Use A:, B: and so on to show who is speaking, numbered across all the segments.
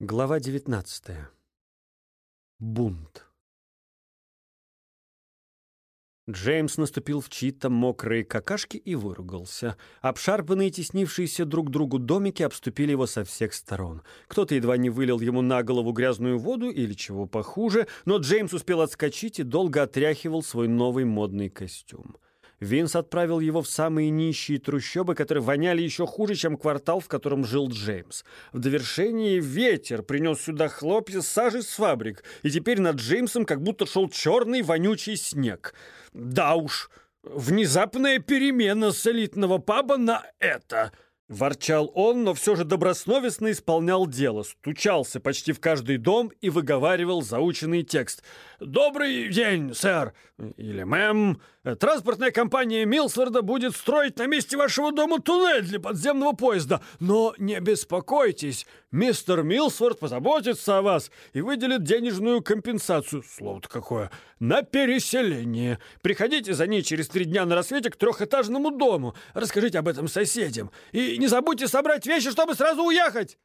A: Глава 19. Бунт. Джеймс наступил в чьи-то мокрые какашки и выругался. Обшарпанные, теснившиеся друг к другу домики обступили его со всех сторон. Кто-то едва не вылил ему на голову грязную воду или чего похуже, но Джеймс успел отскочить и долго отряхивал свой новый модный костюм. Винс отправил его в самые нищие трущобы, которые воняли еще хуже, чем квартал, в котором жил Джеймс. В довершении ветер принес сюда хлопья сажи с фабрик, и теперь над Джеймсом как будто шел черный вонючий снег. Да уж, внезапная перемена с элитного паба на это. Ворчал он, но все же добросовестно исполнял дело, стучался почти в каждый дом и выговаривал заученный текст. «Добрый день, сэр!» или «Мэм, транспортная компания Милсворда будет строить на месте вашего дома туннель для подземного поезда, но не беспокойтесь, мистер Милсворд позаботится о вас и выделит денежную компенсацию, слово-то какое, на переселение. Приходите за ней через 3 дня на рассвете к 3-этажному дому, расскажите об этом соседям и не забудьте собрать вещи, чтобы сразу уехать!»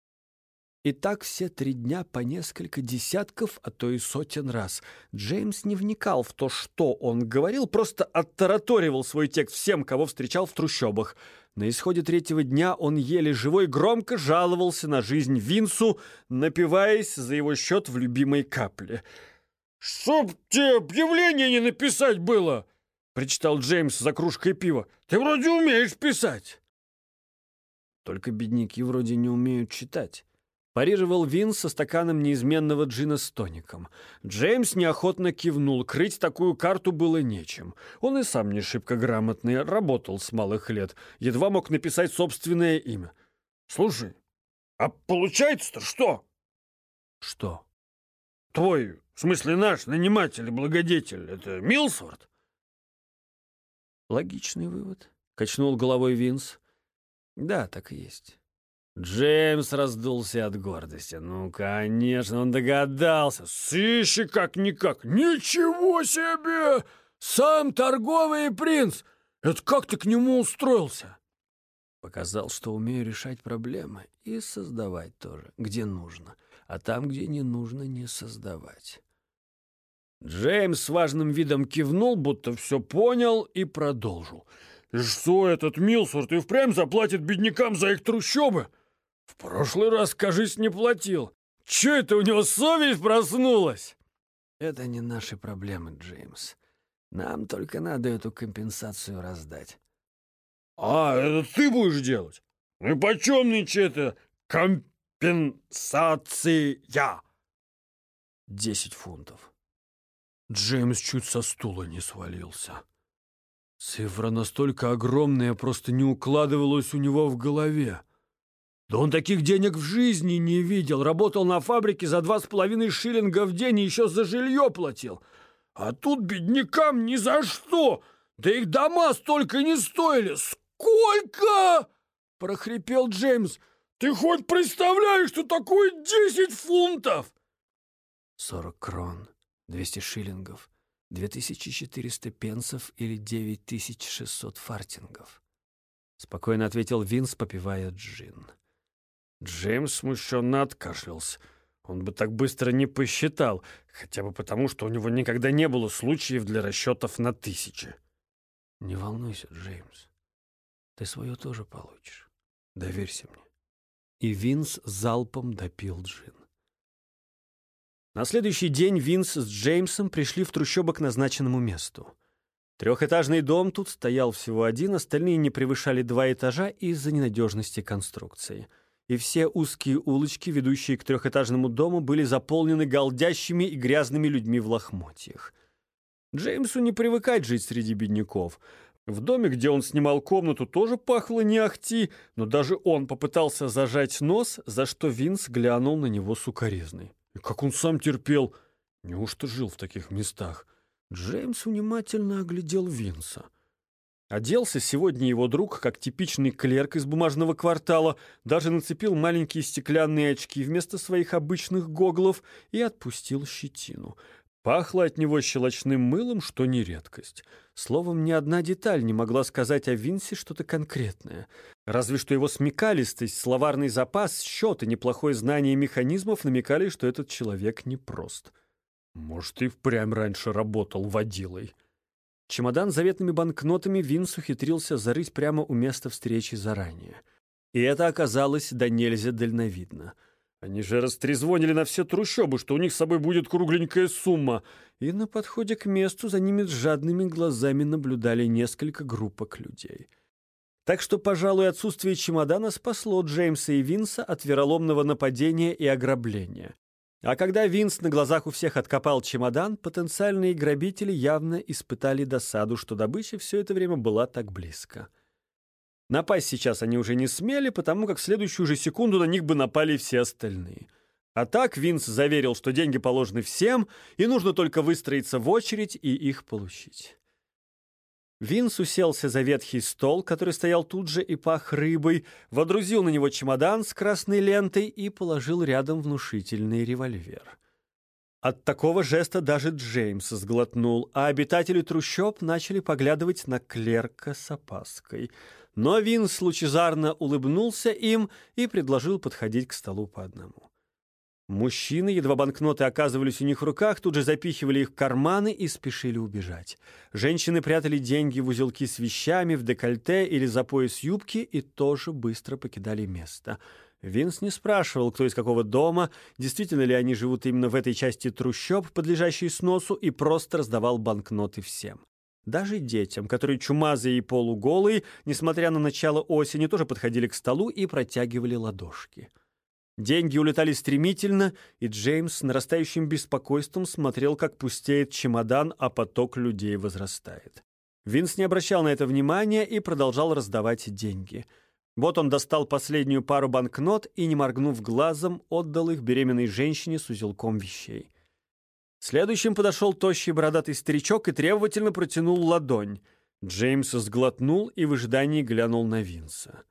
A: И так все 3 дня по несколько десятков, а то и сотен раз. Джеймс не вникал в то, что он говорил, просто оттараторивал свой текст всем, кого встречал в трущобах. На исходе 3-го дня он еле живой громко жаловался на жизнь Винсу, напиваясь за его счет в любимой капле. «Чтоб тебе объявление не написать было!» — причитал Джеймс за кружкой пива. «Ты вроде умеешь писать!» «Только бедняки вроде не умеют читать», — парировал Винс со стаканом неизменного джина с тоником. Джеймс неохотно кивнул. Крыть такую карту было нечем. Он и сам не шибко грамотный, работал с малых лет. Едва мог написать собственное имя. «Слушай, а получается-то что?» «Что?» «Твой, в смысле наш, наниматель и благодетель, это Милсворд?» «Логичный вывод», — качнул головой Винс. «Да, так и есть». Джеймс раздулся от гордости. Ну, конечно, он догадался. Сыщик как-никак. Ничего себе! Сам торговый принц! Это как ты к нему устроился? Показал, что умею решать проблемы и создавать тоже, где нужно. А там, где не нужно, не создавать. Джеймс с важным видом кивнул, будто все понял, и продолжил. И что этот Милсворд и впрямь заплатит беднякам за их трущобы? В прошлый раз, кажись, не платил. Че это у него совесть проснулась? Это не наши проблемы, Джеймс. Нам только надо эту компенсацию раздать. А, это ты будешь делать? Ну и почем нынче это компенсация? 10 фунтов. Джеймс чуть со стула не свалился. Цифра настолько огромная, просто не укладывалась у него в голове. Да он таких денег в жизни не видел. Работал на фабрике за 2,5 шиллинга в день и еще за жилье платил. А тут беднякам ни за что. Да их дома столько не стоили. Сколько? Прохрипел Джеймс. Ты хоть представляешь, что такое 10 фунтов? 40 крон, 200 шиллингов, 2400 пенсов или 9600 фартингов. Спокойно ответил Винс, попивая джин. Джеймс смущенно откашлялся. Он бы так быстро не посчитал, хотя бы потому, что у него никогда не было случаев для расчетов на 1000. Не волнуйся, Джеймс. Ты свое тоже получишь. Доверься мне. И Винс залпом допил джин. На следующий день Винс с Джеймсом пришли в трущобы к назначенному месту. 3-этажный дом тут стоял всего один, остальные не превышали 2 этажа из-за ненадежности конструкции. И все узкие улочки, ведущие к 3-этажному дому, были заполнены голдящими и грязными людьми в лохмотьях. Джеймсу не привыкать жить среди бедняков. В доме, где он снимал комнату, тоже пахло не ахти, но даже он попытался зажать нос, за что Винс глянул на него сукоризной. И как он сам терпел! Неужто жил в таких местах? Джеймс внимательно оглядел Винса. Оделся сегодня его друг, как типичный клерк из бумажного квартала, даже нацепил маленькие стеклянные очки вместо своих обычных гоглов и отпустил щетину. Пахло от него щелочным мылом, что не редкость. Словом, ни одна деталь не могла сказать о Винсе что-то конкретное. Разве что его смекалистость, словарный запас, счет и неплохое знание механизмов намекали, что этот человек непрост. Может, и впрямь раньше работал водилой. Чемодан с заветными банкнотами Винс ухитрился зарыть прямо у места встречи заранее. И это оказалось да нельзя дальновидно. Они же растрезвонили на все трущобы, что у них с собой будет кругленькая сумма. И на подходе к месту за ними с жадными глазами наблюдали несколько группок людей. Так что, пожалуй, отсутствие чемодана спасло Джеймса и Винса от вероломного нападения и ограбления. А когда Винс на глазах у всех откопал чемодан, потенциальные грабители явно испытали досаду, что добыча все это время была так близко. Напасть сейчас они уже не смели, потому как в следующую же секунду на них бы напали все остальные. А так Винс заверил, что деньги положены всем, и нужно только выстроиться в очередь и их получить. Винс уселся за ветхий стол, который стоял тут же и пах рыбой, водрузил на него чемодан с красной лентой и положил рядом внушительный револьвер. От такого жеста даже Джеймс сглотнул, а обитатели трущоб начали поглядывать на клерка с опаской. Но Винс лучезарно улыбнулся им и предложил подходить к столу по одному. Мужчины, едва банкноты оказывались у них в руках, тут же запихивали их в карманы и спешили убежать. Женщины прятали деньги в узелки с вещами, в декольте или за пояс юбки и тоже быстро покидали место. Винс не спрашивал, кто из какого дома, действительно ли они живут именно в этой части трущоб, подлежащей сносу, и просто раздавал банкноты всем. Даже детям, которые чумазые и полуголые, несмотря на начало осени, тоже подходили к столу и протягивали ладошки. Деньги улетали стремительно, и Джеймс с нарастающим беспокойством смотрел, как пустеет чемодан, а поток людей возрастает. Винс не обращал на это внимания и продолжал раздавать деньги. Вот он достал последнюю пару банкнот и, не моргнув глазом, отдал их беременной женщине с узелком вещей. Следующим подошел тощий бородатый старичок и требовательно протянул ладонь. Джеймс сглотнул и в ожидании глянул на Винса.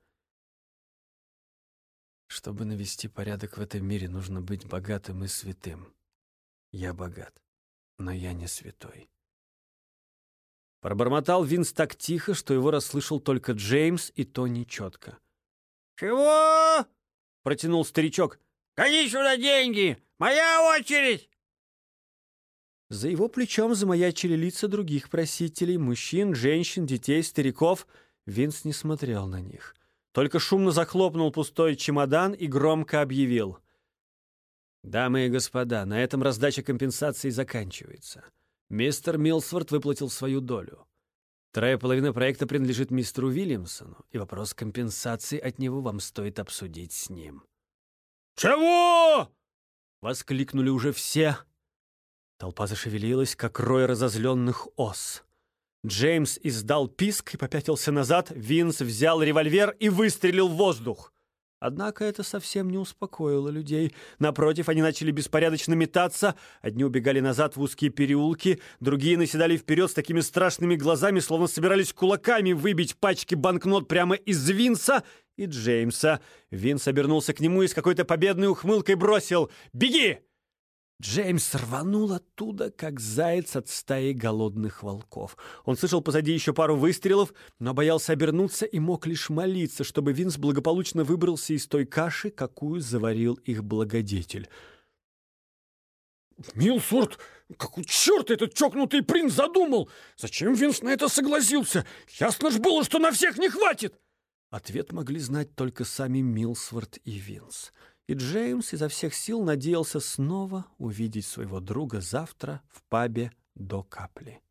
A: «Чтобы навести порядок в этом мире, нужно быть богатым и святым. Я богат, но я не святой». Пробормотал Винс так тихо, что его расслышал только Джеймс, и то нечетко.
B: «Чего?»
A: — протянул старичок.
B: «Гони сюда деньги! Моя очередь!»
A: За его плечом замаячили лица других просителей, мужчин, женщин, детей, стариков. Винс не смотрел на них. Только шумно захлопнул пустой чемодан и громко объявил. «Дамы и господа, на этом раздача компенсаций заканчивается. Мистер Милсворт выплатил свою долю. 3,5 проекта принадлежит мистеру Уильямсону, и вопрос компенсации от него вам стоит обсудить с ним».
B: «Чего?»
A: — воскликнули уже все. Толпа зашевелилась, как рой разозленных ос. Джеймс издал писк и попятился назад. Винс взял револьвер и выстрелил в воздух. Однако это совсем не успокоило людей. Напротив, они начали беспорядочно метаться. Одни убегали назад в узкие переулки, другие наседали вперед с такими страшными глазами, словно собирались кулаками выбить пачки банкнот прямо из Винса и Джеймса. Винс обернулся к нему и с какой-то победной ухмылкой бросил: «Беги!» Джеймс рванул оттуда, как заяц от стаи голодных волков. Он слышал позади еще пару выстрелов, но боялся обернуться и мог лишь молиться, чтобы Винс благополучно выбрался из той каши, какую заварил их благодетель.
B: «Милсворт, какого черта этот чокнутый принц задумал? Зачем Винс на это согласился? Ясно ж было, что на всех не хватит!»
A: Ответ могли знать только сами Милсворт и Винс. И Джеймс изо всех сил надеялся снова увидеть своего друга завтра в пабе до капли.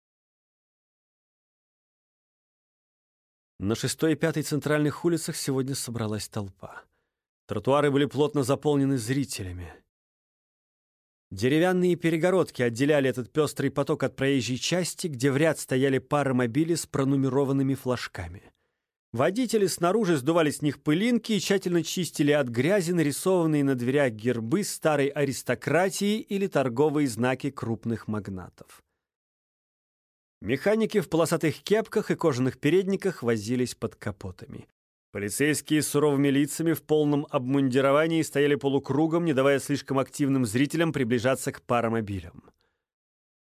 A: На 6-й и 5-й центральных улицах сегодня собралась толпа. Тротуары были плотно заполнены зрителями. Деревянные перегородки отделяли этот пестрый поток от проезжей части, где в ряд стояли паромобили с пронумерованными флажками. Водители снаружи сдували с них пылинки и тщательно чистили от грязи нарисованные на дверях гербы старой аристократии или торговые знаки крупных магнатов. Механики в полосатых кепках и кожаных передниках возились под капотами. Полицейские с суровыми лицами в полном обмундировании стояли полукругом, не давая слишком активным зрителям приближаться к паромобилям.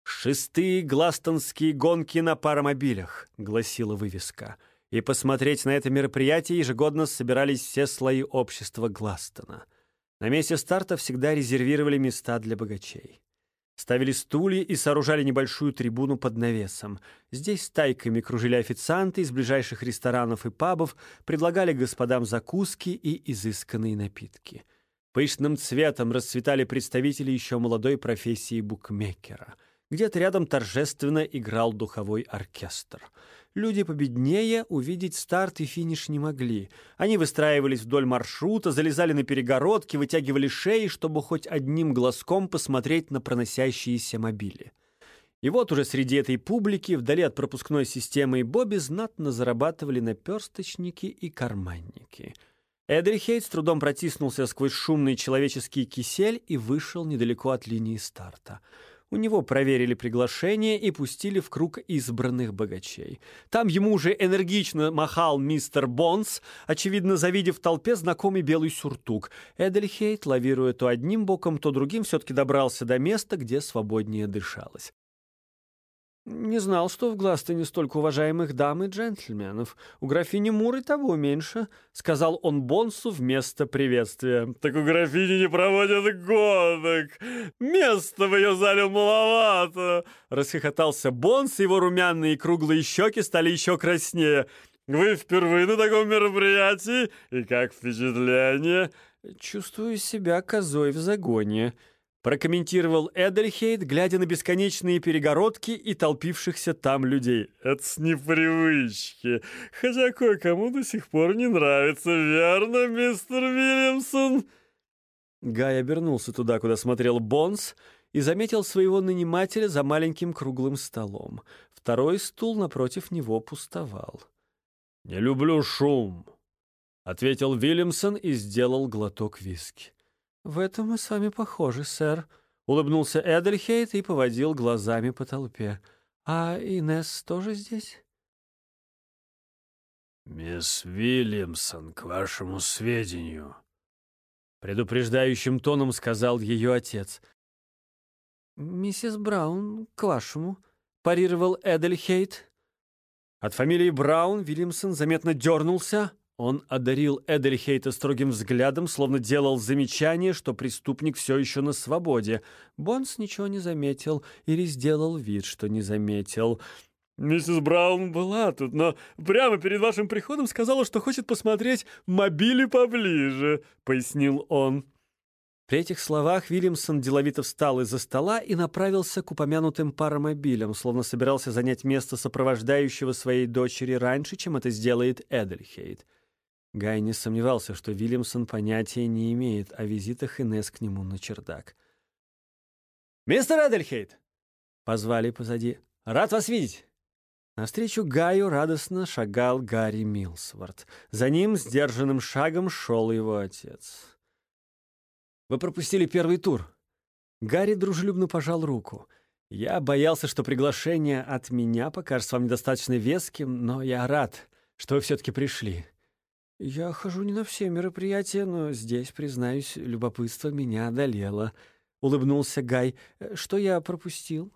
A: «Шестые гластонские гонки на паромобилях», — гласила вывеска. И посмотреть на это мероприятие ежегодно собирались все слои общества Гластона. На месте старта всегда резервировали места для богачей. Ставили стулья и сооружали небольшую трибуну под навесом. Здесь стайками кружили официанты из ближайших ресторанов и пабов, предлагали господам закуски и изысканные напитки. Пышным цветом расцветали представители еще молодой профессии букмекера. Где-то рядом торжественно играл духовой оркестр. Люди победнее увидеть старт и финиш не могли. Они выстраивались вдоль маршрута, залезали на перегородки, вытягивали шеи, чтобы хоть одним глазком посмотреть на проносящиеся мобили. И вот уже среди этой публики, вдали от пропускной системы и Бобби, знатно зарабатывали наперсточники и карманники. Эдельхейт с трудом протиснулся сквозь шумный человеческий кисель и вышел недалеко от линии старта. У него проверили приглашение и пустили в круг избранных богачей. Там ему уже энергично махал мистер Бонс, очевидно, завидев в толпе знакомый белый сюртук. Эдельхейт, лавируя то одним боком, то другим, все-таки добрался до места, где свободнее дышалось. «Не знал, что в Гластоне столько уважаемых дам и джентльменов. У графини Мур и того меньше», — сказал он Бонсу вместо приветствия.
B: «Так у графини не проводят гонок. Места в ее зале маловато»,
A: — расхохотался Бонс, и его румяные круглые щеки стали еще краснее.
B: «Вы впервые на таком мероприятии? И как впечатление?»
A: «Чувствую себя козой в загоне», — прокомментировал Эдельхейт, глядя на бесконечные перегородки и толпившихся там людей.
B: «Это с непривычки. Хотя кое-кому до сих пор не нравится, верно, мистер Вильямсон?»
A: Гай обернулся туда, куда смотрел Бонс, и заметил своего нанимателя за маленьким круглым столом. Второй стул напротив него пустовал.
B: «Не люблю шум», — ответил Вильямсон и сделал глоток виски.
A: «В этом мы с вами похожи, сэр», — улыбнулся Эдельхейт и поводил глазами по толпе. «А Инесс тоже здесь?»
B: «Мисс Вильямсон, к вашему сведению»,
A: — предупреждающим тоном сказал ее отец. «Миссис Браун, к вашему», — парировал Эдельхейт. От фамилии Браун Вильямсон заметно дернулся. Он одарил Эдельхейта строгим взглядом, словно делал замечание, что преступник все еще на свободе. Бонс ничего не заметил или сделал вид, что не заметил.
B: «Миссис Браун была тут, но прямо перед вашим приходом сказала, что хочет посмотреть мобили поближе», — пояснил он.
A: При этих словах Вильямсон деловито встал из-за стола и направился к упомянутым паромобилям, словно собирался занять место сопровождающего своей дочери раньше, чем это сделает Эдельхейт. Гай не сомневался, что Вильямсон понятия не имеет о визитах Инесс к нему на чердак. «Мистер Эдельхейт!» — позвали позади. «Рад вас видеть!» Навстречу Гаю радостно шагал Гарри Милсворт. За ним сдержанным шагом шел его отец. «Вы пропустили первый тур». Гарри дружелюбно пожал руку. «Я боялся, что приглашение от меня покажется вам недостаточно веским, но я рад, что вы все-таки пришли». «Я хожу не на все мероприятия, но здесь, признаюсь, любопытство меня одолело», — улыбнулся Гай. «Что я пропустил?»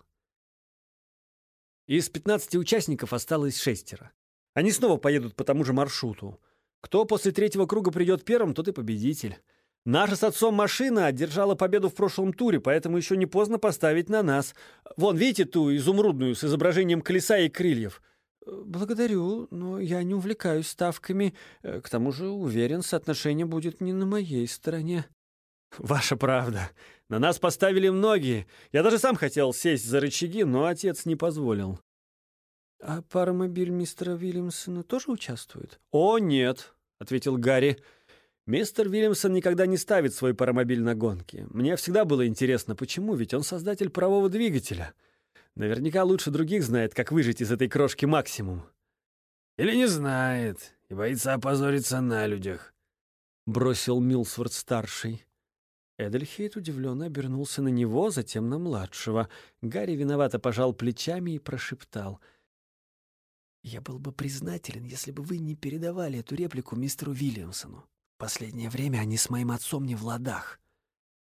A: Из 15 участников осталось 6. Они снова поедут по тому же маршруту. Кто после 3-го круга придет первым, тот и победитель. Наша с отцом машина одержала победу в прошлом туре, поэтому еще не поздно поставить на нас. Вон, видите ту изумрудную с изображением колеса и крыльев? «Благодарю, но я не увлекаюсь ставками. К тому же, уверен, соотношение будет не на моей стороне». «Ваша правда. На нас поставили многие. Я даже сам хотел сесть за рычаги, но отец не позволил». «А паромобиль мистера Вильямсона тоже участвует?» «О, нет», — ответил Гарри. «Мистер Вильямсон никогда не ставит свой паромобиль на гонки. Мне всегда было интересно, почему, ведь он создатель парового двигателя. Наверняка лучше других знает, как выжить из этой крошки максимум».
B: «Или не знает и боится опозориться на людях»,
A: — бросил Милсворт-старший. Эдельхейт удивленно обернулся на него, затем на младшего. Гарри виновато пожал плечами и прошептал: «Я был бы признателен, если бы вы не передавали эту реплику мистеру Вильямсону. В последнее время они с моим отцом не в ладах».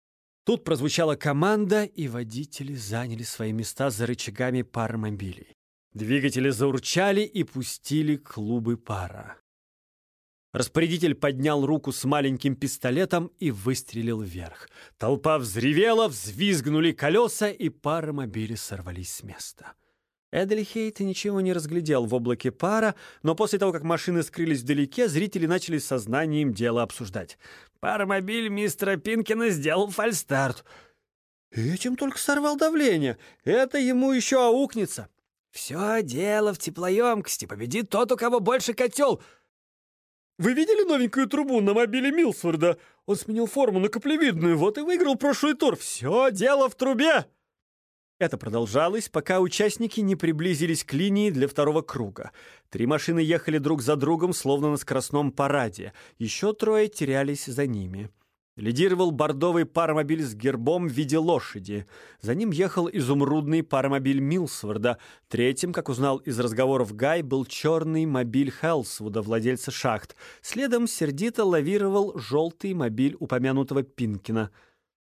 A: Тут прозвучала команда, и водители заняли свои места за рычагами паромобилей. Двигатели заурчали и пустили клубы пара. Распорядитель поднял руку с маленьким пистолетом и выстрелил вверх. Толпа взревела, взвизгнули колеса, и паромобили сорвались с места. Эдельхейт ничего не разглядел в облаке пара, но после того, как машины скрылись вдалеке, зрители начали сознанием дела обсуждать. «Паромобиль мистера Пинкина сделал фальстарт. Этим только сорвал давление. Это ему еще аукнется. Все дело в теплоемкости. Победит тот, у кого больше котел».
B: Вы видели новенькую трубу на мобиле Милсворда? Он сменил форму на каплевидную, вот и выиграл прошлый тур. Все дело в трубе!»
A: Это продолжалось, пока участники не приблизились к линии для второго круга. 3 машины ехали друг за другом, словно на скоростном параде. Еще 3 терялись за ними. Лидировал бордовый паромобиль с гербом в виде лошади. За ним ехал изумрудный паромобиль Милсворда. Третьим, как узнал из разговоров Гай, был черный мобиль Хелсвуда, владельца шахт. Следом сердито лавировал желтый мобиль упомянутого Пинкина.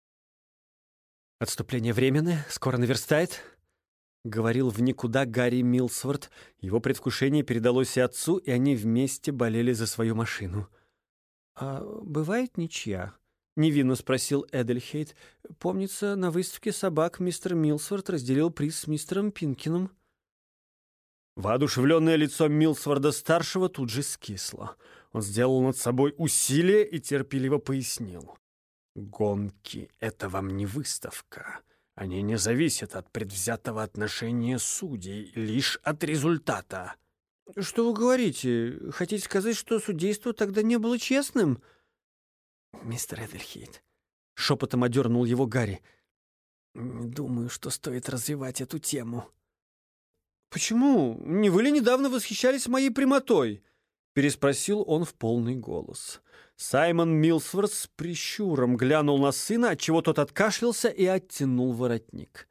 A: «Отступление временное, скоро наверстает», — говорил в никуда Гарри Милсворд. Его предвкушение передалось и отцу, и они вместе болели за свою машину. «А бывает ничья?» — невинно спросил Эдельхейт. «Помнится, на выставке собак мистер Милсворд разделил приз с мистером Пинкиным». Воодушевленное лицо Милсворда-старшего тут же скисло. Он сделал над собой усилие и терпеливо пояснил. «Гонки — это вам не выставка. Они не зависят от предвзятого отношения судей, лишь от результата». «Что вы говорите? Хотите сказать, что судейство тогда не было честным?» «Мистер Эдельхейт», — шепотом одернул его Гарри, — «не думаю, что стоит развивать эту тему». «Почему? Не вы ли недавно восхищались моей прямотой?» — переспросил он в полный голос. Саймон Милсворд с прищуром глянул на сына, отчего тот откашлялся и оттянул воротник.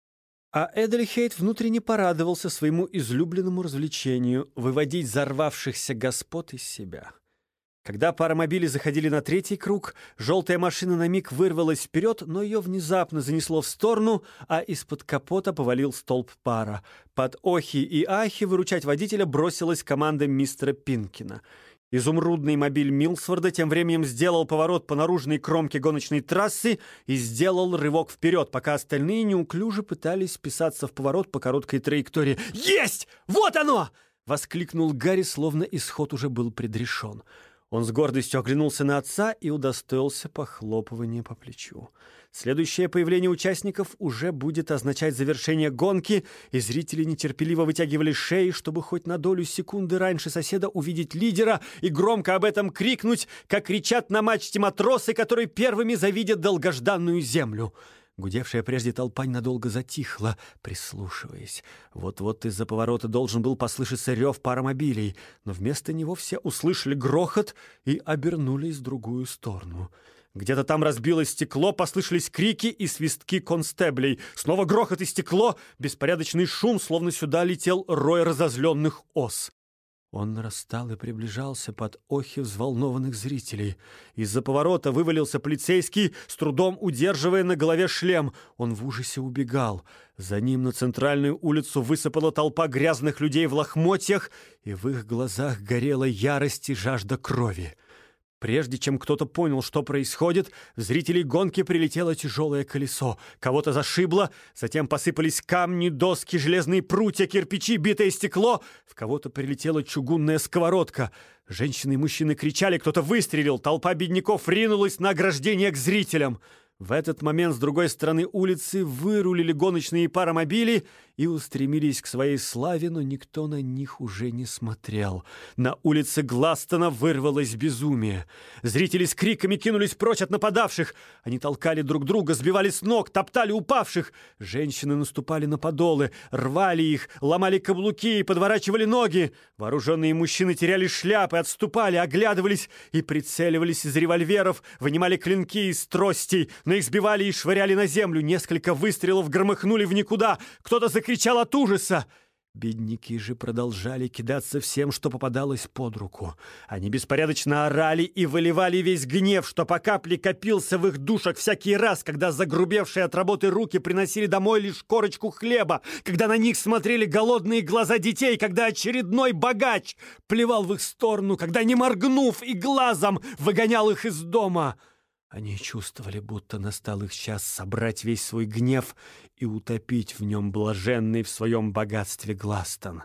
A: А Эдельхейт внутренне порадовался своему излюбленному развлечению — выводить взорвавшихся господ из себя. Когда паромобили заходили на 3-й круг, желтая машина на миг вырвалась вперед, но ее внезапно занесло в сторону, а из-под капота повалил столб пара. Под охи и ахи выручать водителя бросилась команда мистера Пинкина. Изумрудный мобиль Милсворда тем временем сделал поворот по наружной кромке гоночной трассы и сделал рывок вперед, пока остальные неуклюже пытались вписаться в поворот по короткой траектории. «Есть! Вот оно!» — воскликнул Гарри, словно исход уже был предрешен. Он с гордостью оглянулся на отца и удостоился похлопывания по плечу. Следующее появление участников уже будет означать завершение гонки, и зрители нетерпеливо вытягивали шеи, чтобы хоть на долю секунды раньше соседа увидеть лидера и громко об этом крикнуть, как кричат на мачте матросы, которые первыми завидят долгожданную землю. Гудевшая прежде толпа ненадолго затихла, прислушиваясь. Вот-вот из-за поворота должен был послышаться рев паромобилей, но вместо него все услышали грохот и обернулись в другую сторону. Где-то там разбилось стекло, послышались крики и свистки констеблей. Снова грохот и стекло, беспорядочный шум, словно сюда летел рой разозленных ос. Он нарастал и приближался под охи взволнованных зрителей. Из-за поворота вывалился полицейский, с трудом удерживая на голове шлем. Он в ужасе убегал. За ним на центральную улицу высыпала толпа грязных людей в лохмотьях, и в их глазах горела ярость и жажда крови. Прежде чем кто-то понял, что происходит, в зрителей гонки прилетело тяжелое колесо. Кого-то зашибло, затем посыпались камни, доски, железные прутья, кирпичи, битое стекло. В кого-то прилетела чугунная сковородка. Женщины и мужчины кричали, кто-то выстрелил. Толпа бедняков ринулась на ограждение к зрителям. В этот момент с другой стороны улицы вырулили гоночные паромобили и устремились к своей славе, но никто на них уже не смотрел. На улице Гластона вырвалось безумие. Зрители с криками кинулись прочь от нападавших. Они толкали друг друга, сбивали с ног, топтали упавших. Женщины наступали на подолы, рвали их, ломали каблуки и подворачивали ноги. Вооруженные мужчины теряли шляпы, отступали, оглядывались и прицеливались из револьверов, вынимали клинки из тростей, но их сбивали и швыряли на землю. Несколько выстрелов громыхнули в никуда. Кто-то закричал от ужаса. Бедняки же продолжали кидаться всем, что попадалось под руку. Они беспорядочно орали и выливали весь гнев, что по капле копился в их душах всякий раз, когда загрубевшие от работы руки приносили домой лишь корочку хлеба, когда на них смотрели голодные глаза детей, когда очередной богач плевал в их сторону, когда, не моргнув и глазом, выгонял их из дома. Они чувствовали, будто настал их час собрать весь свой гнев и утопить в нем блаженный в своем богатстве Гластон.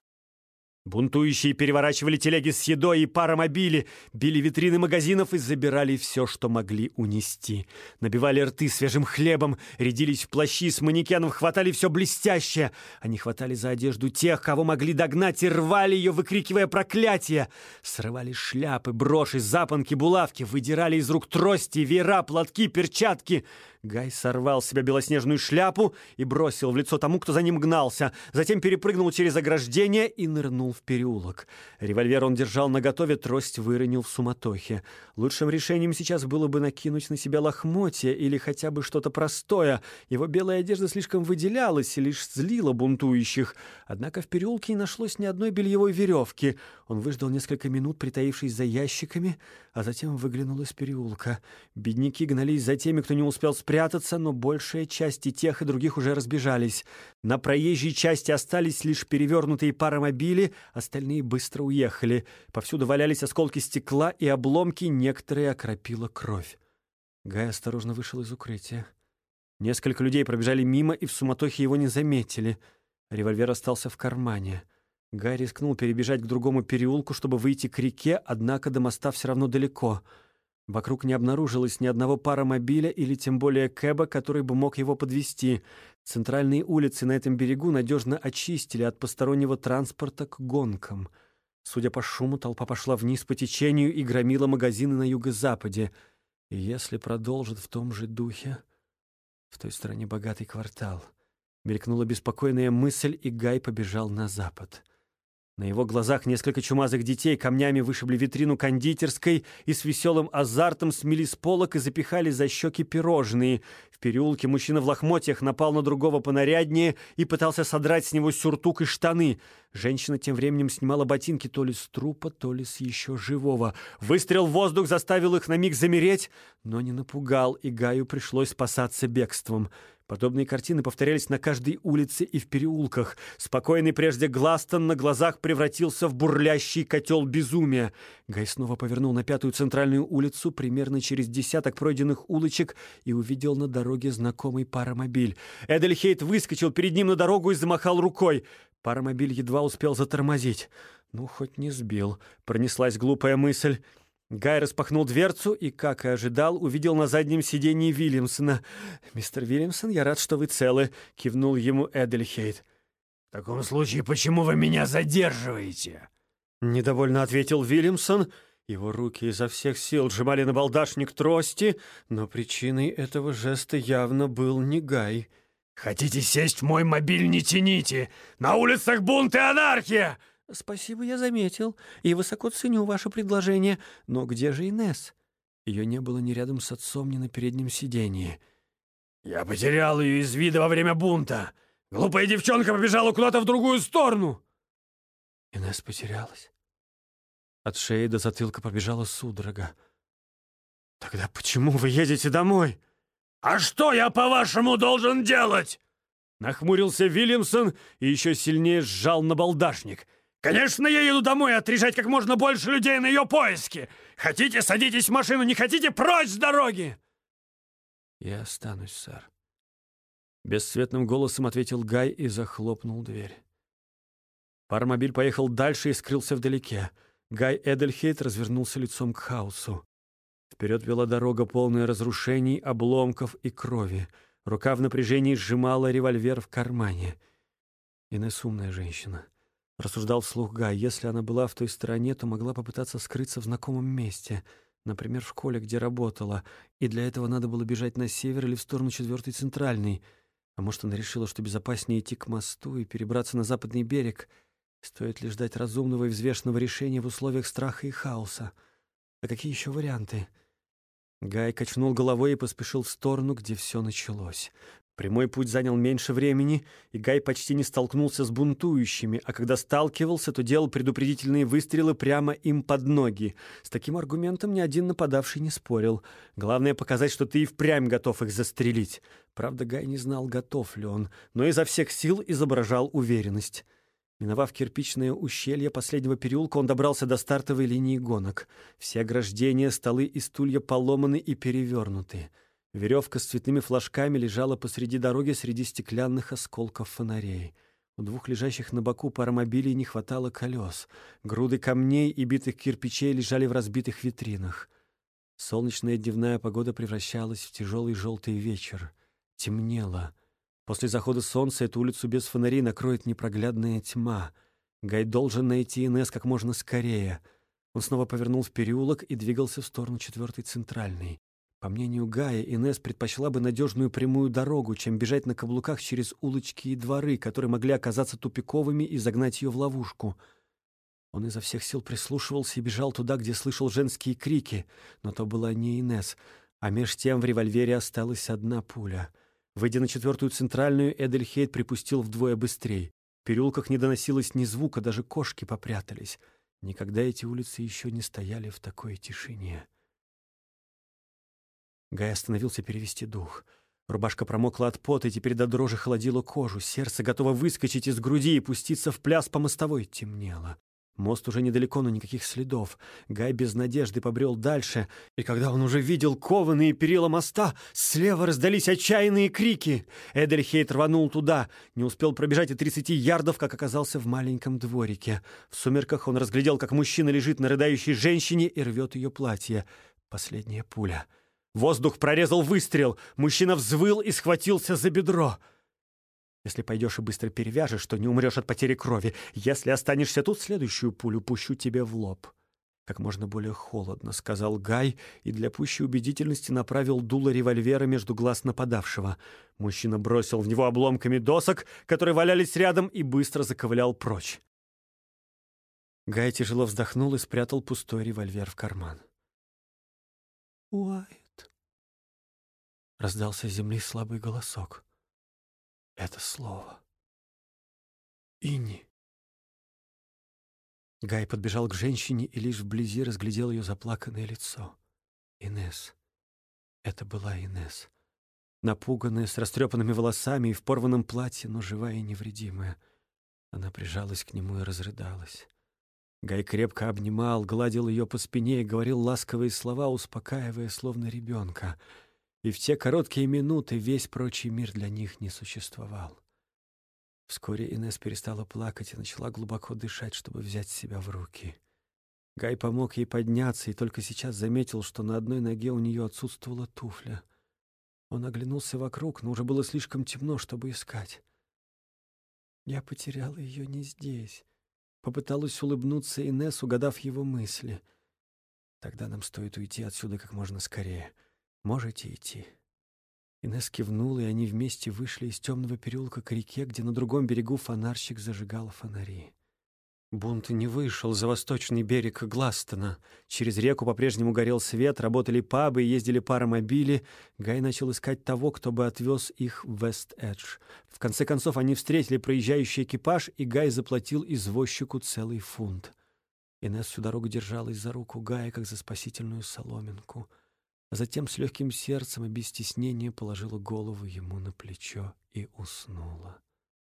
A: Бунтующие переворачивали телеги с едой и паромобили, били витрины магазинов и забирали все, что могли унести. Набивали рты свежим хлебом, рядились в плащи с манекенов, хватали все блестящее. Они хватали за одежду тех, кого могли догнать, и рвали ее, выкрикивая проклятия. Срывали шляпы, броши, запонки, булавки, выдирали из рук трости, веера, платки, перчатки. Гай сорвал с себя белоснежную шляпу и бросил в лицо тому, кто за ним гнался. Затем перепрыгнул через ограждение и нырнул в переулок. Револьвер он держал наготове, трость выронил в суматохе. Лучшим решением сейчас было бы накинуть на себя лохмотья или хотя бы что-то простое. Его белая одежда слишком выделялась и лишь злила бунтующих. Однако в переулке не нашлось ни одной бельевой веревки. Он выждал несколько минут, притаившись за ящиками, а затем выглянул из переулка. Бедняки гнались за теми, кто не успел спрятаться, но большая часть и тех, и других уже разбежались. На проезжей части остались лишь перевернутые паромобили, остальные быстро уехали. Повсюду валялись осколки стекла и обломки, некоторые окропила кровь. Гай осторожно вышел из укрытия. Несколько людей пробежали мимо и в суматохе его не заметили. Револьвер остался в кармане. Гай рискнул перебежать к другому переулку, чтобы выйти к реке, однако до моста все равно далеко. Вокруг не обнаружилось ни одного паромобиля или тем более кэба, который бы мог его подвезти. Центральные улицы на этом берегу надежно очистили от постороннего транспорта к гонкам. Судя по шуму, толпа пошла вниз по течению и громила магазины на юго-западе. И если продолжит в том же духе... В той стороне богатый квартал. Мелькнула беспокойная мысль, и Гай побежал на запад. На его глазах несколько чумазых детей камнями вышибли витрину кондитерской и с веселым азартом смели с полок и запихали за щеки пирожные. В переулке мужчина в лохмотьях напал на другого понаряднее и пытался содрать с него сюртук и штаны. Женщина тем временем снимала ботинки то ли с трупа, то ли с еще живого. Выстрел в воздух заставил их на миг замереть, но не напугал, и Гаю пришлось спасаться бегством. Подобные картины повторялись на каждой улице и в переулках. Спокойный прежде Гластон на глазах превратился в бурлящий котел безумия. Гай снова повернул на 5-ю центральную улицу, примерно через десяток пройденных улочек, и увидел на дороге знакомый паромобиль. Эдельхейт выскочил перед ним на дорогу и замахал рукой. Паромобиль едва успел затормозить. «Ну, хоть не сбил», — пронеслась глупая мысль. Гай распахнул дверцу и, как и ожидал, увидел на заднем сиденье Вильямсона. «Мистер Вильямсон, я рад, что вы целы», — кивнул ему Эдельхейт.
C: «В таком случае, почему вы меня задерживаете?»
A: Недовольно ответил Вильямсон. Его руки изо всех сил сжимали набалдашник трости, но причиной этого жеста явно был не Гай.
C: «Хотите сесть в мой мобиль, не тяните! На улицах бунт и анархия!»
A: «Спасибо, я заметил, и высоко ценю ваше предложение. Но где же Инесс?» Ее не было ни рядом с отцом, ни на переднем сиденье.
C: «Я потерял ее из вида во время бунта. Глупая девчонка побежала куда-то в другую сторону».
A: Инесс потерялась. От шеи до затылка побежала судорога. «Тогда почему вы едете домой?»
C: «А что я, по-вашему, должен делать?»
A: Нахмурился Вильямсон и еще сильнее сжал набалдашник.
C: «Конечно, я еду домой отрежать как можно больше людей на ее поиски. Хотите, садитесь в машину, не хотите, прочь с дороги!»
A: «Я останусь, сэр», — бесцветным голосом ответил Гай и захлопнул дверь. Паромобиль поехал дальше и скрылся вдалеке. Гай Эдельхейт развернулся лицом к хаосу. Вперед вела дорога, полная разрушений, обломков и крови. Рука в напряжении сжимала револьвер в кармане. Инесс умная женщина. Рассуждал вслух Гай. Если она была в той стороне, то могла попытаться скрыться в знакомом месте. Например, в школе, где работала. И для этого надо было бежать на север или в сторону 4-й центральной. А может, она решила, что безопаснее идти к мосту и перебраться на западный берег. Стоит ли ждать разумного и взвешенного решения в условиях страха и хаоса? А какие еще варианты? Гай качнул головой и поспешил в сторону, где все началось. Прямой путь занял меньше времени, и Гай почти не столкнулся с бунтующими, а когда сталкивался, то делал предупредительные выстрелы прямо им под ноги. С таким аргументом ни один нападавший не спорил. Главное — показать, что ты и впрямь готов их застрелить. Правда, Гай не знал, готов ли он, но изо всех сил изображал уверенность. Миновав кирпичное ущелье последнего переулка, он добрался до стартовой линии гонок. Все ограждения, столы и стулья поломаны и перевернуты. Веревка с цветными флажками лежала посреди дороги среди стеклянных осколков фонарей. У двух лежащих на боку паромобилей не хватало колес. Груды камней и битых кирпичей лежали в разбитых витринах. Солнечная дневная погода превращалась в тяжелый желтый вечер. Темнело. После захода солнца эту улицу без фонарей накроет непроглядная тьма. Гай должен найти Инесс как можно скорее. Он снова повернул в переулок и двигался в сторону 4-й центральной. По мнению Гая, Инесс предпочла бы надежную прямую дорогу, чем бежать на каблуках через улочки и дворы, которые могли оказаться тупиковыми и загнать ее в ловушку. Он изо всех сил прислушивался и бежал туда, где слышал женские крики, но то была не Инесс, а меж тем в револьвере осталась одна пуля. Выйдя на 4-ю центральную, Эдельхейд припустил вдвое быстрей. В переулках не доносилось ни звука, даже кошки попрятались. Никогда эти улицы еще не стояли в такой тишине. Гай остановился перевести дух. Рубашка промокла от пота и теперь до дрожи холодила кожу. Сердце готово выскочить из груди и пуститься в пляс по мостовой. Темнело. Мост уже недалеко, но никаких следов. Гай без надежды побрел дальше, и когда он уже видел кованые перила моста, слева раздались отчаянные крики. Эдельхейд рванул туда. Не успел пробежать и 30 ярдов, как оказался в маленьком дворике. В сумерках он разглядел, как мужчина лежит на рыдающей женщине и рвет ее платье. Последняя пуля. Воздух прорезал выстрел. Мужчина взвыл и схватился за бедро. «Если пойдешь и быстро перевяжешь, то не умрешь от потери крови. Если останешься тут, следующую пулю пущу тебе в лоб». Как можно более холодно, сказал Гай, и для пущей убедительности направил дуло револьвера между глаз нападавшего. Мужчина бросил в него обломками досок, которые валялись рядом, и быстро заковылял прочь. Гай тяжело вздохнул и спрятал пустой револьвер в карман. «Уайт!» Раздался с земли слабый голосок. Это слово. Инни. Гай подбежал к женщине и лишь вблизи разглядел ее заплаканное лицо. Инесс. Это была Инесс. Напуганная, с растрепанными волосами и в порванном платье, но живая и невредимая. Она прижалась к нему и разрыдалась. Гай крепко обнимал, гладил ее по спине и говорил ласковые слова, успокаивая, словно ребенка. И в те короткие минуты весь прочий мир для них не существовал. Вскоре Инесс перестала плакать и начала глубоко дышать, чтобы взять себя в руки. Гай помог ей подняться и только сейчас заметил, что на одной ноге у нее отсутствовала туфля. Он оглянулся вокруг, но уже было слишком темно, чтобы искать. «Я потеряла ее не здесь», — попыталась улыбнуться Инесс, угадав его мысли. «Тогда нам стоит уйти отсюда как можно скорее. Можете идти». Инесс кивнула, и они вместе вышли из темного переулка к реке, где на другом берегу фонарщик зажигал фонари. Бунт не вышел за восточный берег Гластона. Через реку по-прежнему горел свет, работали пабы и ездили паромобили. Гай начал искать того, кто бы отвез их в Вест-Эдж. В конце концов они встретили проезжающий экипаж, и Гай заплатил извозчику целый фунт. Инесс всю дорогу держалась за руку Гая, как за спасительную соломинку. А затем с легким сердцем и без стеснения положила голову ему на плечо и уснула.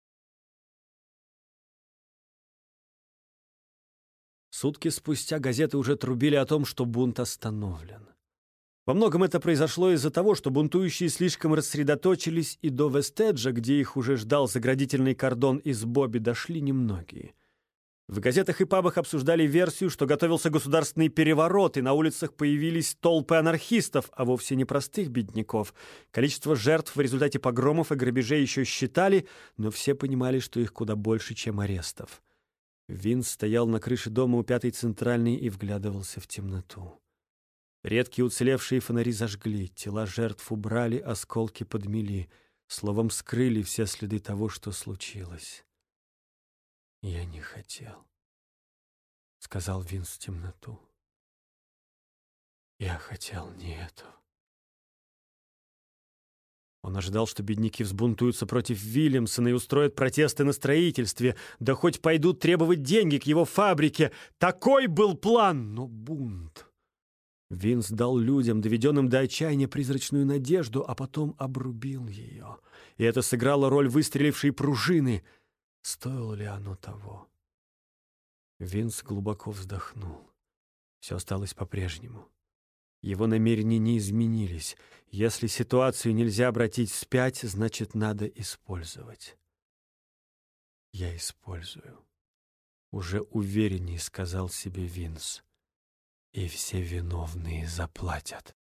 A: Сутки спустя газеты уже трубили о том, что бунт остановлен. Во многом это произошло из-за того, что бунтующие слишком рассредоточились, и до Вестеджа, где их уже ждал заградительный кордон из Бобби, дошли немногие. В газетах и пабах обсуждали версию, что готовился государственный переворот, и на улицах появились толпы анархистов, а вовсе не простых бедняков. Количество жертв в результате погромов и грабежей еще считали, но все понимали, что их куда больше, чем арестов. Винс стоял на крыше дома у 5-й центральной и вглядывался в темноту. Редкие уцелевшие фонари зажгли, тела жертв убрали, осколки подмели, словом, скрыли все следы того, что случилось. «Я не хотел», — сказал Винс в темноту. «Я хотел не этого». Он Он ожидал, что бедняки взбунтуются против Вильямсона и устроят протесты на строительстве, да хоть пойдут требовать деньги к его фабрике. Такой был план, но бунт. Винс дал людям, доведенным до отчаяния, призрачную надежду, а потом обрубил ее. И это сыграло роль выстрелившей пружины. Стоило ли оно того? Винс глубоко вздохнул. Все осталось по-прежнему. Его намерения не изменились. Если ситуацию нельзя обратить вспять, значит, надо использовать. «Я использую», — уже увереннее сказал себе Винс. «И все виновные заплатят».